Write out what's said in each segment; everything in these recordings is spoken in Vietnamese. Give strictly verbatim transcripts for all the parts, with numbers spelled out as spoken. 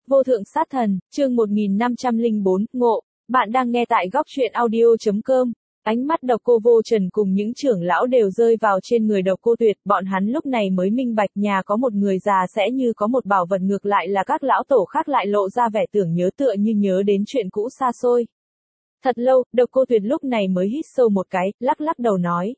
Vô thượng sát thần, chương một nghìn năm trăm lẻ bốn, ngộ. Bạn đang nghe tại góc truyện audio chấm com. Ánh mắt Độc Cô Vô Trần cùng những trưởng lão đều rơi vào trên người Độc Cô Tuyệt, bọn hắn lúc này mới minh bạch nhà có một người già sẽ như có một bảo vật, ngược lại là các lão tổ khác lại lộ ra vẻ tưởng nhớ, tựa như nhớ đến chuyện cũ xa xôi. Thật lâu, Độc Cô Tuyệt lúc này mới hít sâu một cái, lắc lắc đầu nói.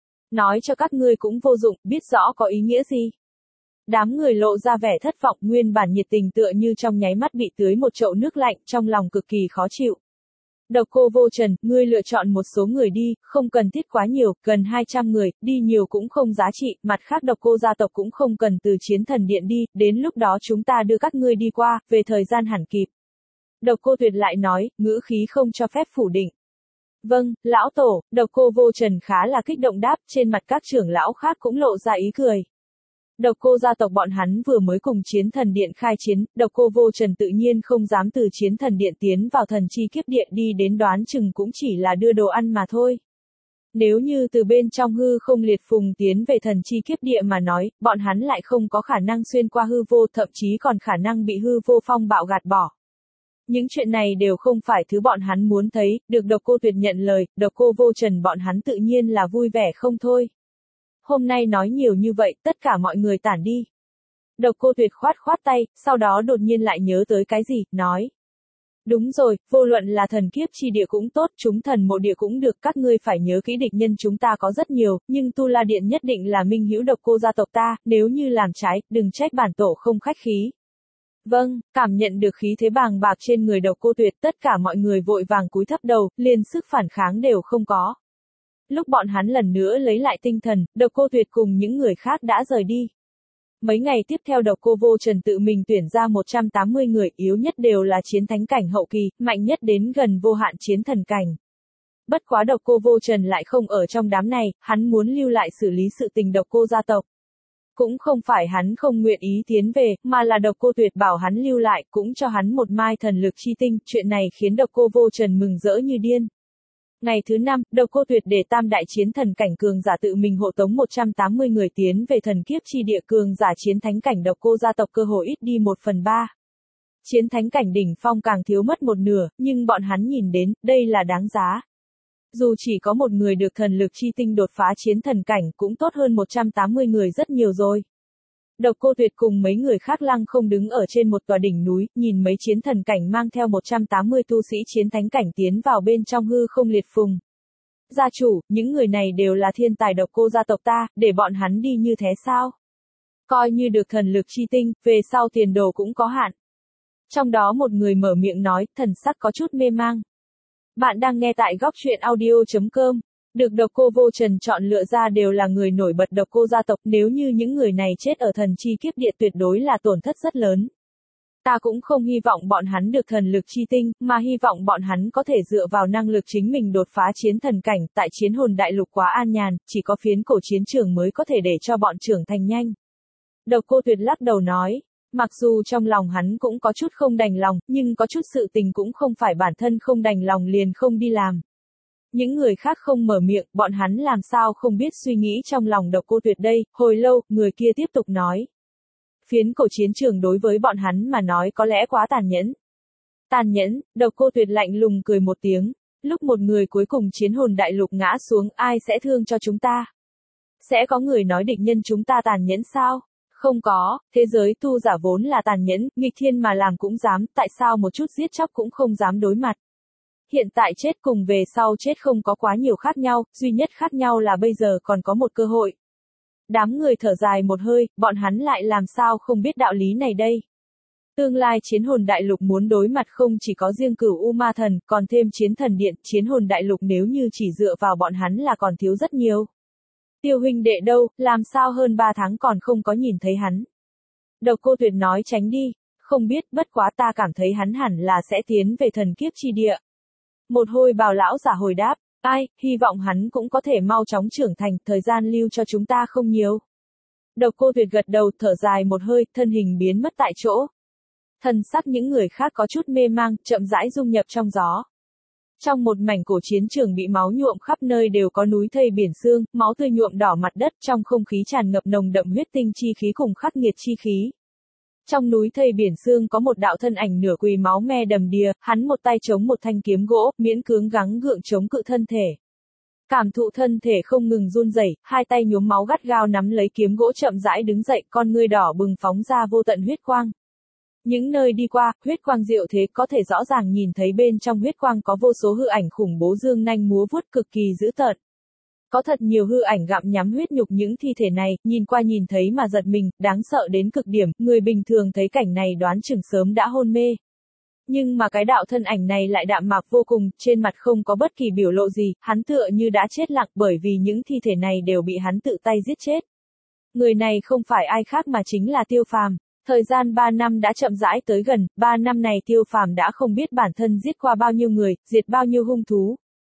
Nói cho các ngươi cũng vô dụng, biết rõ có ý nghĩa gì. Đám người lộ ra vẻ thất vọng, nguyên bản nhiệt tình tựa như trong nháy mắt bị tưới một chậu nước lạnh, trong lòng cực kỳ khó chịu. Độc Cô Vô Trần, ngươi lựa chọn một số người đi, không cần thiết quá nhiều, gần hai trăm người, đi nhiều cũng không giá trị, mặt khác Độc Cô gia tộc cũng không cần từ Chiến Thần Điện đi, đến lúc đó chúng ta đưa các ngươi đi qua, về thời gian hẳn kịp. Độc Cô Tuyệt lại nói, ngữ khí không cho phép phủ định. Vâng, lão tổ, Độc Cô Vô Trần khá là kích động đáp, trên mặt các trưởng lão khác cũng lộ ra ý cười. Độc Cô gia tộc bọn hắn vừa mới cùng Chiến Thần Điện khai chiến, Độc Cô Vô Trần tự nhiên không dám từ Chiến Thần Điện tiến vào thần chi kiếp điện, đi đến đoán chừng cũng chỉ là đưa đồ ăn mà thôi. Nếu như từ bên trong hư không liệt phùng tiến về thần chi kiếp địa mà nói, bọn hắn lại không có khả năng xuyên qua hư vô, thậm chí còn khả năng bị hư vô phong bạo gạt bỏ. Những chuyện này đều không phải thứ bọn hắn muốn thấy, được Độc Cô Tuyệt nhận lời, Độc Cô Vô Trần bọn hắn tự nhiên là vui vẻ không thôi. Hôm nay nói nhiều như vậy, tất cả mọi người tản đi. Độc Cô Tuyệt khoát khoát tay, sau đó đột nhiên lại nhớ tới cái gì, nói. Đúng rồi, vô luận là thần kiếp chi địa cũng tốt, chúng thần mộ địa cũng được, các ngươi phải nhớ kỹ địch nhân chúng ta có rất nhiều, nhưng Tu La Điện nhất định là minh hữu Độc Cô gia tộc ta, nếu như làm trái, đừng trách bản tổ không khách khí. Vâng, cảm nhận được khí thế bàng bạc trên người Độc Cô Tuyệt, tất cả mọi người vội vàng cúi thấp đầu, liền sức phản kháng đều không có. Lúc bọn hắn lần nữa lấy lại tinh thần, Độc Cô Tuyệt cùng những người khác đã rời đi. Mấy ngày tiếp theo Độc Cô Vô Trần tự mình tuyển ra một trăm tám mươi người, yếu nhất đều là chiến thánh cảnh hậu kỳ, mạnh nhất đến gần vô hạn chiến thần cảnh. Bất quá Độc Cô Vô Trần lại không ở trong đám này, hắn muốn lưu lại xử lý sự tình Độc Cô gia tộc. Cũng không phải hắn không nguyện ý tiến về, mà là Độc Cô Tuyệt bảo hắn lưu lại, cũng cho hắn một mai thần lực chi tinh, chuyện này khiến Độc Cô Vô Trần mừng rỡ như điên. Ngày thứ năm, Độc Cô Tuyệt để tam đại chiến thần cảnh cường giả tự mình hộ tống một trăm tám mươi người tiến về thần kiếp chi địa, cường giả chiến thánh cảnh Độc Cô gia tộc cơ hội ít đi một phần ba. Chiến thánh cảnh đỉnh phong càng thiếu mất một nửa, nhưng bọn hắn nhìn đến, đây là đáng giá. Dù chỉ có một người được thần lực chi tinh đột phá chiến thần cảnh cũng tốt hơn một trăm tám mươi người rất nhiều rồi. Độc Cô Tuyệt cùng mấy người khác lăng không đứng ở trên một tòa đỉnh núi, nhìn mấy chiến thần cảnh mang theo một trăm tám mươi tu sĩ chiến thánh cảnh tiến vào bên trong hư không liệt phùng. Gia chủ, những người này đều là thiên tài Độc Cô gia tộc ta, để bọn hắn đi như thế sao? Coi như được thần lực chi tinh, về sau tiền đồ cũng có hạn. Trong đó một người mở miệng nói, thần sắc có chút mê mang. Bạn đang nghe tại góc truyện audio chấm com. Được Độc Cô Vô Trần chọn lựa ra đều là người nổi bật Độc Cô gia tộc, nếu như những người này chết ở thần chi kiếp địa tuyệt đối là tổn thất rất lớn. Ta cũng không hy vọng bọn hắn được thần lực chi tinh, mà hy vọng bọn hắn có thể dựa vào năng lực chính mình đột phá chiến thần cảnh, tại chiến hồn đại lục quá an nhàn, chỉ có phiến cổ chiến trường mới có thể để cho bọn trưởng thành nhanh. Độc Cô Tuyệt lắc đầu nói. Mặc dù trong lòng hắn cũng có chút không đành lòng, nhưng có chút sự tình cũng không phải bản thân không đành lòng liền không đi làm. Những người khác không mở miệng, bọn hắn làm sao không biết suy nghĩ trong lòng Độc Cô Tuyệt đây, hồi lâu, người kia tiếp tục nói. Phiến cổ chiến trường đối với bọn hắn mà nói có lẽ quá tàn nhẫn. Tàn nhẫn, Độc Cô Tuyệt lạnh lùng cười một tiếng, lúc một người cuối cùng chiến hồn đại lục ngã xuống, ai sẽ thương cho chúng ta? Sẽ có người nói địch nhân chúng ta tàn nhẫn sao? Không có, thế giới tu giả vốn là tàn nhẫn, nghịch thiên mà làm cũng dám, tại sao một chút giết chóc cũng không dám đối mặt. Hiện tại chết cùng về sau chết không có quá nhiều khác nhau, duy nhất khác nhau là bây giờ còn có một cơ hội. Đám người thở dài một hơi, bọn hắn lại làm sao không biết đạo lý này đây. Tương lai chiến hồn đại lục muốn đối mặt không chỉ có riêng Cửu U Ma Thần, còn thêm chiến thần điện, chiến hồn đại lục nếu như chỉ dựa vào bọn hắn là còn thiếu rất nhiều. Tiêu huynh đệ đâu, làm sao hơn ba tháng còn không có nhìn thấy hắn. Độc Cô Tuyệt nói tránh đi, không biết, bất quá ta cảm thấy hắn hẳn là sẽ tiến về thần kiếp chi địa. Một hồi bào lão giả hồi đáp, ai, hy vọng hắn cũng có thể mau chóng trưởng thành, thời gian lưu cho chúng ta không nhiều. Độc Cô Tuyệt gật đầu, thở dài một hơi, thân hình biến mất tại chỗ. Thần sắc những người khác có chút mê mang, chậm rãi dung nhập trong gió. Trong một mảnh cổ chiến trường bị máu nhuộm khắp nơi đều có núi thây biển xương, máu tươi nhuộm đỏ mặt đất, trong không khí tràn ngập nồng đậm huyết tinh chi khí cùng khắc nghiệt chi khí. Trong núi thây biển sương có một đạo thân ảnh nửa quỳ máu me đầm đìa, hắn một tay chống một thanh kiếm gỗ, miễn cưỡng gắng gượng chống cự thân thể. Cảm thụ thân thể không ngừng run rẩy, hai tay nhuốm máu gắt gao nắm lấy kiếm gỗ chậm rãi đứng dậy, con ngươi đỏ bừng phóng ra vô tận huyết quang. Những nơi đi qua, huyết quang diệu thế có thể rõ ràng nhìn thấy bên trong huyết quang có vô số hư ảnh khủng bố dương nanh múa vuốt cực kỳ dữ tợn. Có thật nhiều hư ảnh gặm nhắm huyết nhục những thi thể này, nhìn qua nhìn thấy mà giật mình, đáng sợ đến cực điểm, người bình thường thấy cảnh này đoán chừng sớm đã hôn mê. Nhưng mà cái đạo thân ảnh này lại đạm mạc vô cùng, trên mặt không có bất kỳ biểu lộ gì, hắn tựa như đã chết lặng bởi vì những thi thể này đều bị hắn tự tay giết chết. Người này không phải ai khác mà chính là Tiêu Phàm. Thời gian ba năm đã chậm rãi tới gần, ba năm này Tiêu Phàm đã không biết bản thân giết qua bao nhiêu người, diệt bao nhiêu hung thú.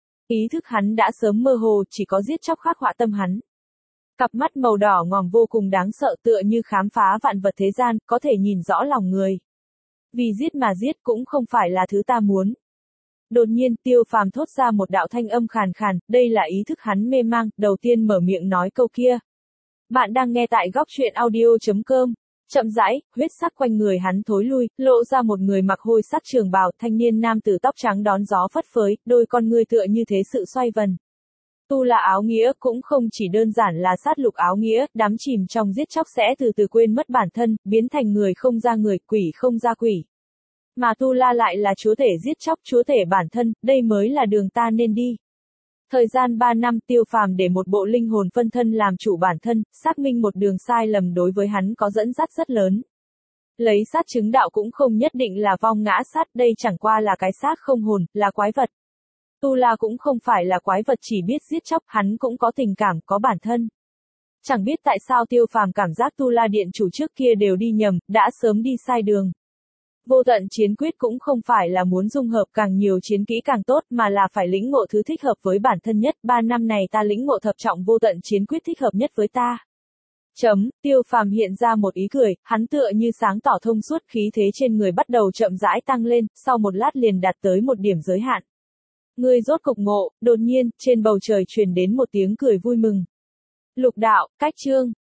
Ý thức hắn đã sớm mơ hồ, chỉ có giết chóc khắc họa tâm hắn. Cặp mắt màu đỏ ngòm vô cùng đáng sợ tựa như khám phá vạn vật thế gian, có thể nhìn rõ lòng người. Vì giết mà giết cũng không phải là thứ ta muốn. Đột nhiên, Tiêu Phàm thốt ra một đạo thanh âm khàn khàn, đây là ý thức hắn mê mang, đầu tiên mở miệng nói câu kia. Bạn đang nghe tại góc truyện audio chấm com. Chậm rãi, huyết sắc quanh người hắn thối lui, lộ ra một người mặc hôi sắc trường bào, thanh niên nam tử tóc trắng đón gió phất phới, đôi con ngươi tựa như thế sự xoay vần. Tu La áo nghĩa cũng không chỉ đơn giản là sát lục áo nghĩa, đắm chìm trong giết chóc sẽ từ từ quên mất bản thân, biến thành người không ra người, quỷ không ra quỷ. Mà Tu La lại là chúa tể giết chóc, chúa tể bản thân, đây mới là đường ta nên đi. Thời gian ba năm Tiêu Phàm để một bộ linh hồn phân thân làm chủ bản thân, xác minh một đường sai lầm đối với hắn có dẫn dắt rất lớn. Lấy sát chứng đạo cũng không nhất định là vong ngã sát, đây chẳng qua là cái xác không hồn, là quái vật. Tu La cũng không phải là quái vật chỉ biết giết chóc, hắn cũng có tình cảm, có bản thân. Chẳng biết tại sao Tiêu Phàm cảm giác Tu La điện chủ trước kia đều đi nhầm, đã sớm đi sai đường. Vô tận chiến quyết cũng không phải là muốn dung hợp càng nhiều chiến kỹ càng tốt mà là phải lĩnh ngộ thứ thích hợp với bản thân nhất. Ba năm này ta lĩnh ngộ thập trọng vô tận chiến quyết thích hợp nhất với ta. Chấm, Tiêu Phàm hiện ra một ý cười, hắn tựa như sáng tỏ thông suốt khí thế trên người bắt đầu chậm rãi tăng lên, sau một lát liền đạt tới một điểm giới hạn. Ngươi rốt cục ngộ, đột nhiên, trên bầu trời truyền đến một tiếng cười vui mừng. Lục đạo, cách chương.